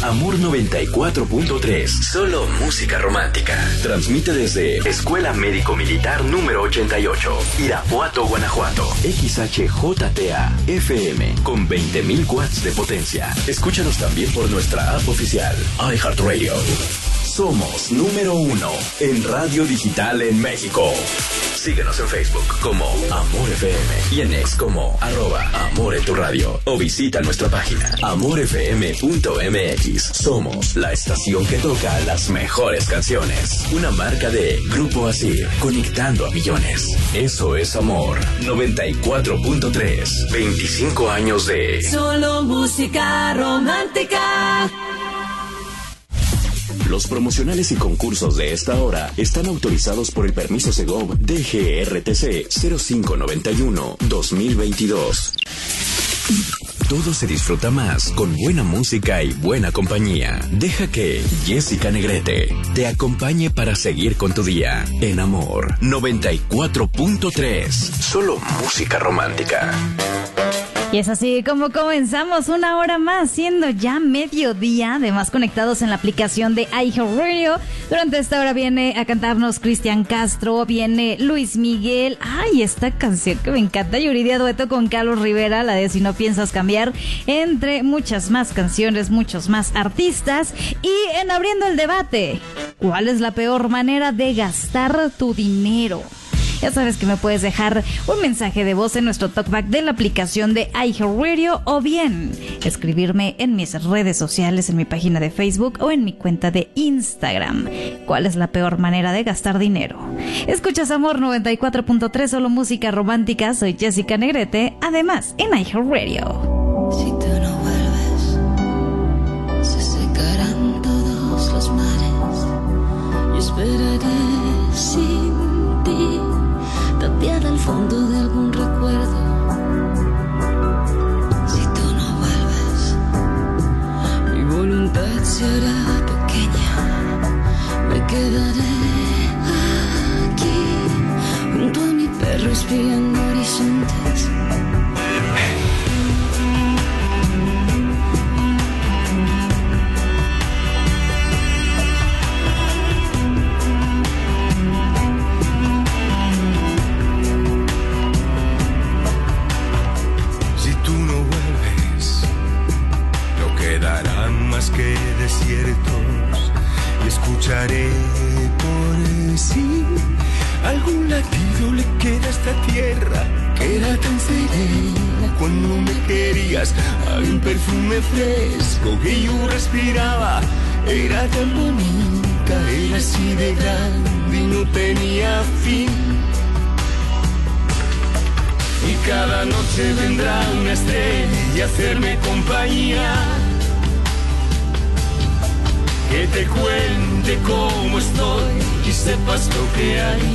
Amor 94.3. Solo música romántica. Transmite desde Escuela Médico Militar número 88, Irapuato, Guanajuato. XHJTA FM con 20.000 watts de potencia. Escúchanos también por nuestra app oficial, iHeartRadio. Somos número 1 en radio digital en México. Síguenos en Facebook como Amor FM y en X como @Amor en tu radio. O visita nuestra página amorfm.mx. Somos la estación que toca las mejores canciones. Una marca de Grupo Asir, conectando a millones. Eso es Amor 94.3. 25 años de solo música romántica. Los promocionales y concursos de esta hora están autorizados por el permiso Segov DGRTC 0591-2022. Todo se disfruta más con buena música y buena compañía. Deja que Jessica Negrete te acompañe para seguir con tu día en Amor 94.3. Solo música romántica. Y es así como comenzamos una hora más, siendo ya mediodía, además conectados en la aplicación de iHeartRadio. Durante esta hora viene a cantarnos Cristian Castro, viene Luis Miguel. Ay, esta canción que me encanta, Yuridia dueto con Carlos Rivera, la de Si no piensas cambiar, entre muchas más canciones, muchos más artistas. Y en Abriendo el Debate, ¿cuál es la peor manera de gastar tu dinero? Ya sabes que me puedes dejar un mensaje de voz en nuestro talkback de la aplicación de iHeartRadio o bien escribirme en mis redes sociales, en mi página de Facebook o en mi cuenta de Instagram. ¿Cuál es la peor manera de gastar dinero? Escuchas Amor 94.3, solo música romántica. Soy Jessica Negrete, además en iHeartRadio. Si tú no vuelves, se secarán todos los mares. Yo esperaré sin ti, tapiada al fondo de algún recuerdo. Si tú no vuelves, mi voluntad se hará pequeña. Me quedaré aquí, junto a mi perro espiando horizontes. Que desiertos y escucharé por sí algún latido le queda a esta tierra que era tan serena cuando me querías. Había un perfume fresco que yo respiraba, era tan bonita, era así de grande y no tenía fin. Y cada noche vendrá una estrella a hacerme compañía, que te cuente cómo estoy y sepas lo que hay.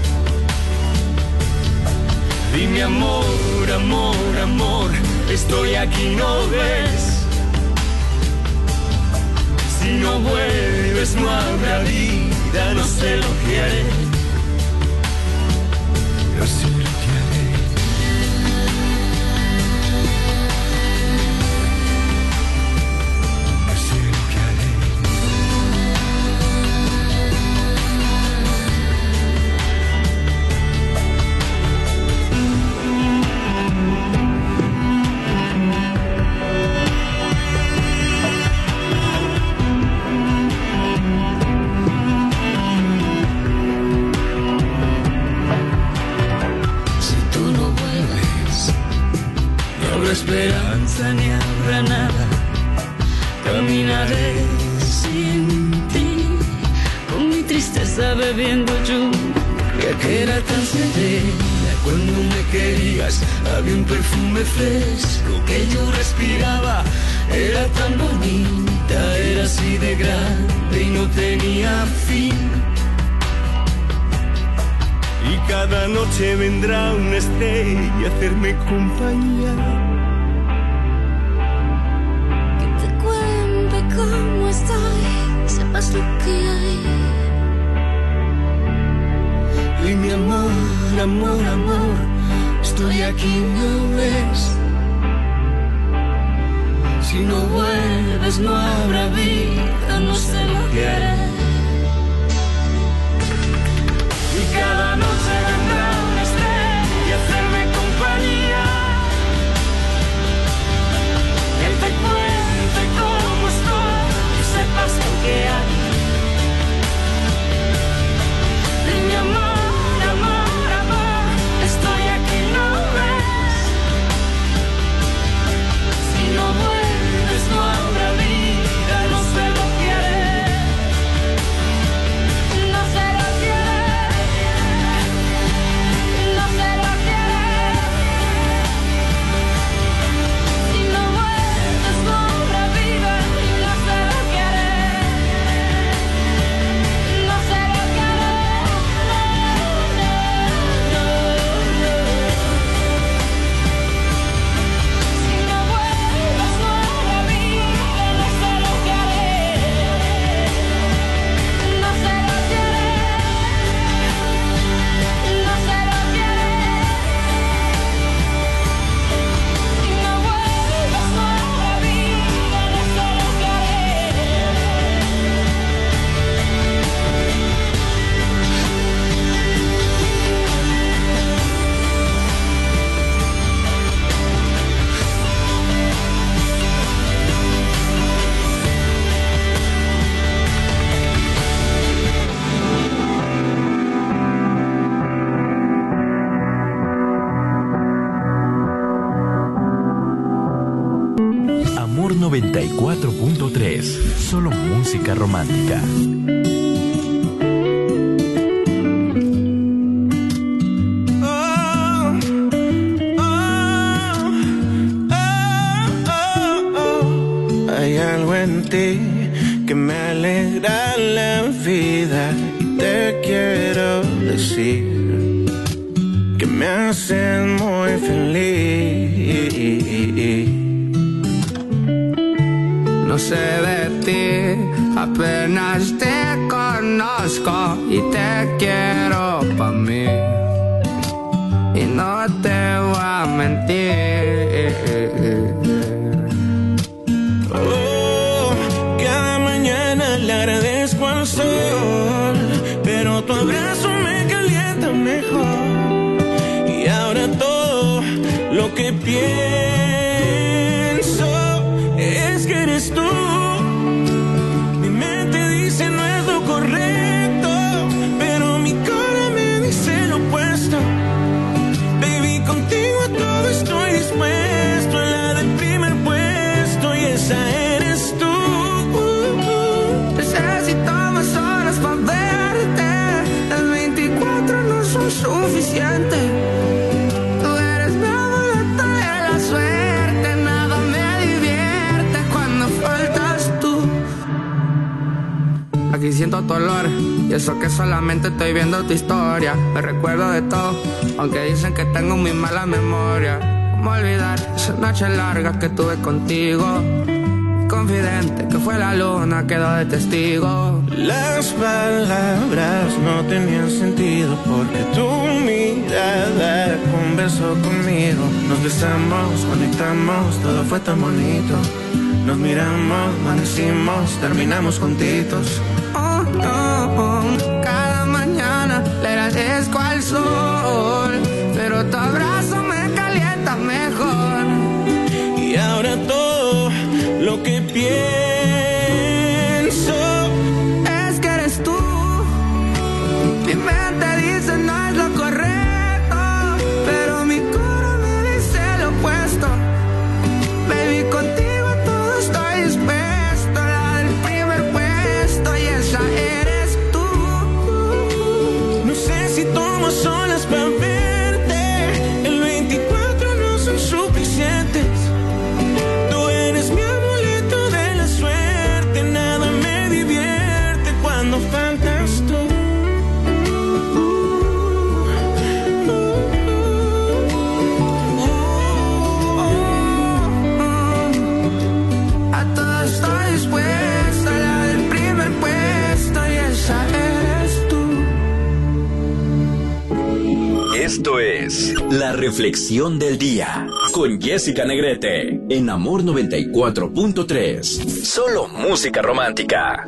Dime amor, amor, amor, estoy aquí, ¿no ves? Si no vuelves no habrá vida, no sé lo que haré. No sé lo que haré. Esperanza ni habrá nada, caminaré sin ti, con mi tristeza bebiendo lluvia que era tan serena cuando me querías. Había un perfume fresco que yo respiraba, era tan bonita, era así de grande y no tenía fin. Y cada noche vendrá una estrella a hacerme compañía, cómo estoy, sepas lo que hay. Y mi amor, amor, amor, estoy aquí, ¿no ves? Si Si no vuelves no habrá vida, no sé lo que haré. Y cada noche vendrá una estrella a hacerme compañía, que te cuente cómo estoy y sepas lo que hay. Y mi amor, amor, amor, estoy aquí, ¿no ves? Si no vuelves no habrá vida, no sé lo que haré. No sé lo que haré. No sé lo que haré. Si no vuelves no habrá vida, no sé lo que haré. No sé lo que haré. Si no vuelves no habrá vida, no sé lo que haré. No sé lo que haré. No sé lo que haré. Si no vuelves no habrá vida, no sé lo que haré. Amor 94.3, solo música romántica. Hay algo en ti que me alegra la vida y te quiero decir que me haces muy feliz. No sé de ti, apenas te conozco y te quiero pa' mí. Y no te voy a mentir. Oh, cada mañana le agradezco al sol, pero tu abrazo me calienta mejor. Y ahora todo lo que pienso es que eres tú. Mi mente dice no es lo correcto, pero mi cara me dice lo opuesto. Baby, contigo a todo estoy dispuesto. La del primer puesto y esa eres tú. Necesito más horas pa' verte. Las 24 no son suficientes. Tú eres mi amuleto de la suerte. Nada me divierte cuando faltas tú. Aquí siento tu olor y eso que solamente estoy viendo tu historia. Me recuerdo de todo, aunque dicen que tengo muy mala memoria. ¿Cómo olvidar esa noche larga que tuve contigo? Confidente que fue la luna, quedó de testigo. Las palabras no tenían sentido porque tu mirada conversó conmigo. Nos besamos, conectamos, todo fue tan bonito. Nos miramos, amanecimos, terminamos juntitos. Oh, oh, oh. Cada mañana le agradezco al sol, pero tu abrazo me calienta mejor. Y ahora todo lo que pienso Es que eres tú. Mi mente dice no es lo correcto, pero mi corazón me dice lo opuesto. Baby, contigo a todo estoy dispuesto. La del primer puesto y esa eres tú. no sé si tomo solas para verte. El 24 no son suficientes. Tú eres mi amuleto de la suerte. La reflexión del día con Jessica Negrete en Amor 94.3. Solo música romántica.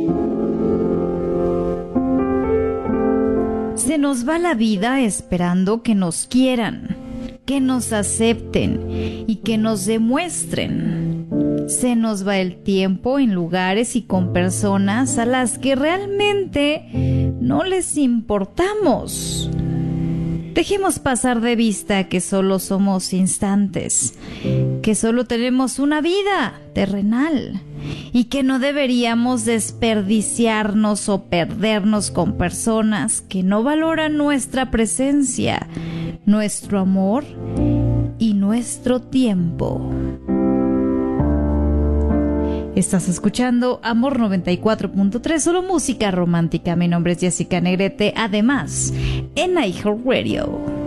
Se nos va la vida esperando que nos quieran, que nos acepten y que nos demuestren. Se nos va el tiempo en lugares y con personas a las que realmente no les importamos. Dejemos pasar de vista que solo somos instantes, que solo tenemos una vida terrenal y que no deberíamos desperdiciarnos o perdernos con personas que no valoran nuestra presencia, nuestro amor y nuestro tiempo. Estás escuchando Amor 94.3, solo música romántica. Mi nombre es Jessica Negrete, además en iHeartRadio.